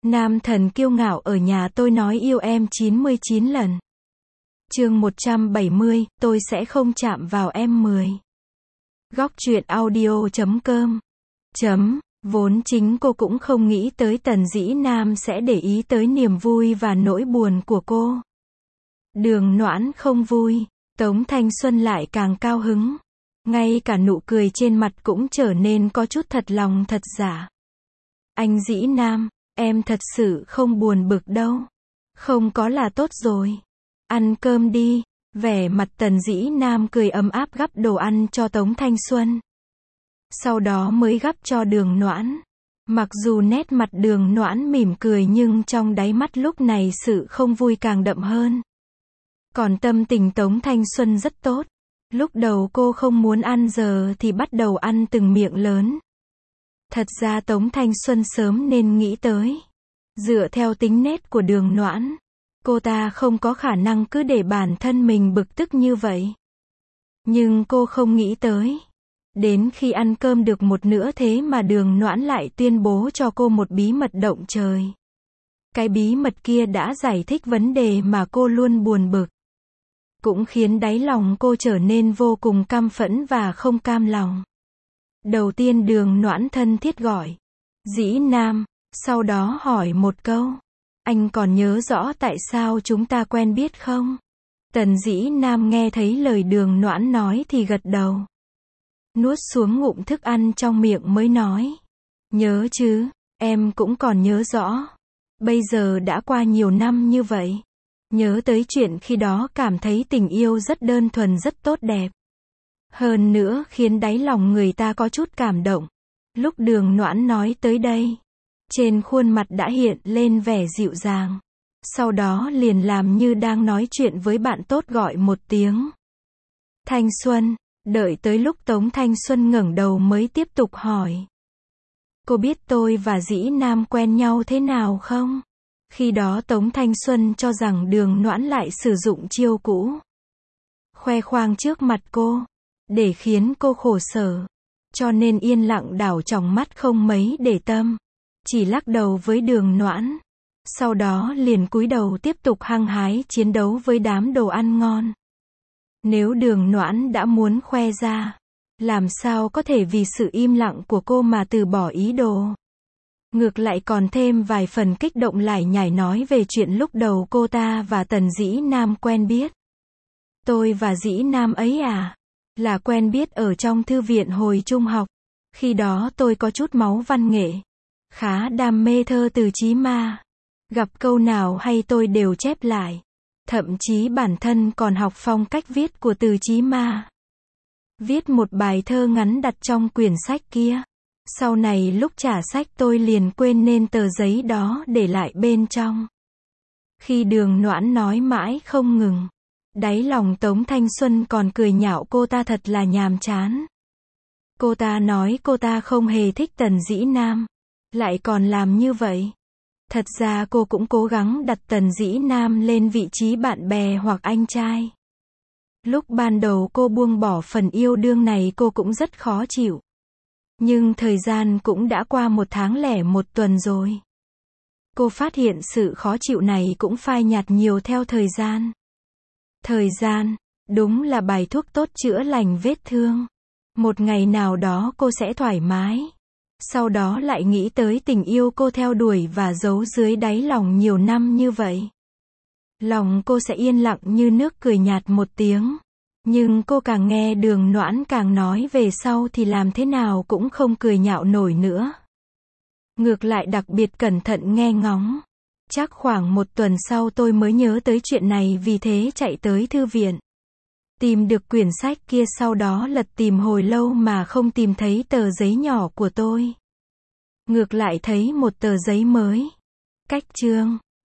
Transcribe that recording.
Nam thần kiêu ngạo ở nhà tôi nói yêu em 99 lần. Chương 170, tôi sẽ không chạm vào em 10. Góc truyện audio.com. Vốn chính cô cũng không nghĩ tới Tần Dĩ Nam sẽ để ý tới niềm vui và nỗi buồn của cô. Đường Noãn không vui, Tống Thanh Xuân lại càng cao hứng. Ngay cả nụ cười trên mặt cũng trở nên có chút thật lòng thật giả. Anh Dĩ Nam, em thật sự không buồn bực đâu. Không có là tốt rồi. Ăn cơm đi. Vẻ mặt Tần Dĩ Nam cười ấm áp gắp đồ ăn cho Tống Thanh Xuân. Sau đó mới gắp cho Đường Noãn. Mặc dù nét mặt Đường Noãn mỉm cười nhưng trong đáy mắt lúc này sự không vui càng đậm hơn. Còn tâm tình Tống Thanh Xuân rất tốt. Lúc đầu cô không muốn ăn giờ thì bắt đầu ăn từng miệng lớn. Thật ra Tống Thanh Xuân sớm nên nghĩ tới. Dựa theo tính nết của Đường Noãn, cô ta không có khả năng cứ để bản thân mình bực tức như vậy. Nhưng cô không nghĩ tới. Đến khi ăn cơm được một nửa thế mà Đường Noãn lại tuyên bố cho cô một bí mật động trời. Cái bí mật kia đã giải thích vấn đề mà cô luôn buồn bực. Cũng khiến đáy lòng cô trở nên vô cùng căm phẫn và không cam lòng. Đầu tiên Đường Noãn thân thiết gọi Dĩ Nam, sau đó hỏi một câu. Anh còn nhớ rõ tại sao chúng ta quen biết không? Tần Dĩ Nam nghe thấy lời Đường Noãn nói thì gật đầu. Nuốt xuống ngụm thức ăn trong miệng mới nói. Nhớ chứ, em cũng còn nhớ rõ. Bây giờ đã qua nhiều năm như vậy. Nhớ tới chuyện khi đó cảm thấy tình yêu rất đơn thuần rất tốt đẹp. Hơn nữa khiến đáy lòng người ta có chút cảm động. Lúc Đường Noãn nói tới đây, trên khuôn mặt đã hiện lên vẻ dịu dàng. Sau đó liền làm như đang nói chuyện với bạn tốt gọi một tiếng. Thanh Xuân, đợi tới lúc Tống Thanh Xuân ngẩng đầu mới tiếp tục hỏi. Cô biết tôi và Dĩ Nam quen nhau thế nào không? Khi đó Tống Thanh Xuân cho rằng Đường Noãn lại sử dụng chiêu cũ. Khoe khoang trước mặt cô, để khiến cô khổ sở. Cho nên yên lặng đảo tròng mắt không mấy để tâm. Chỉ lắc đầu với Đường Noãn. Sau đó liền cúi đầu tiếp tục hăng hái chiến đấu với đám đồ ăn ngon. Nếu Đường Noãn đã muốn khoe ra, làm sao có thể vì sự im lặng của cô mà từ bỏ ý đồ. Ngược lại còn thêm vài phần kích động lải nhải nói về chuyện lúc đầu cô ta và Tần Dĩ Nam quen biết. Tôi và Dĩ Nam ấy à? Là quen biết ở trong thư viện hồi trung học. Khi đó tôi có chút máu văn nghệ. Khá đam mê thơ từ Chí Ma. Gặp câu nào hay tôi đều chép lại. Thậm chí bản thân còn học phong cách viết của từ Chí Ma. Viết một bài thơ ngắn đặt trong quyển sách kia. Sau này lúc trả sách tôi liền quên nên tờ giấy đó để lại bên trong. Khi Đường Noãn nói mãi không ngừng. Đáy lòng Tống Thanh Xuân còn cười nhạo cô ta thật là nhàm chán. Cô ta nói cô ta không hề thích Tần Dĩ Nam. Lại còn làm như vậy. Thật ra cô cũng cố gắng đặt Tần Dĩ Nam lên vị trí bạn bè hoặc anh trai. Lúc ban đầu cô buông bỏ phần yêu đương này cô cũng rất khó chịu. Nhưng thời gian cũng đã qua 1 tháng lẻ 1 tuần rồi. Cô phát hiện sự khó chịu này cũng phai nhạt nhiều theo thời gian. Thời gian, đúng là bài thuốc tốt chữa lành vết thương. Một ngày nào đó cô sẽ thoải mái. Sau đó lại nghĩ tới tình yêu cô theo đuổi và giấu dưới đáy lòng nhiều năm như vậy. Lòng cô sẽ yên lặng như nước cười nhạt một tiếng. Nhưng cô càng nghe Đường Noãn càng nói về sau thì làm thế nào cũng không cười nhạo nổi nữa. Ngược lại đặc biệt cẩn thận nghe ngóng. Chắc khoảng 1 tuần sau tôi mới nhớ tới chuyện này vì thế chạy tới thư viện. Tìm được quyển sách kia sau đó lật tìm hồi lâu mà không tìm thấy tờ giấy nhỏ của tôi. Ngược lại thấy một tờ giấy mới. Cách chương.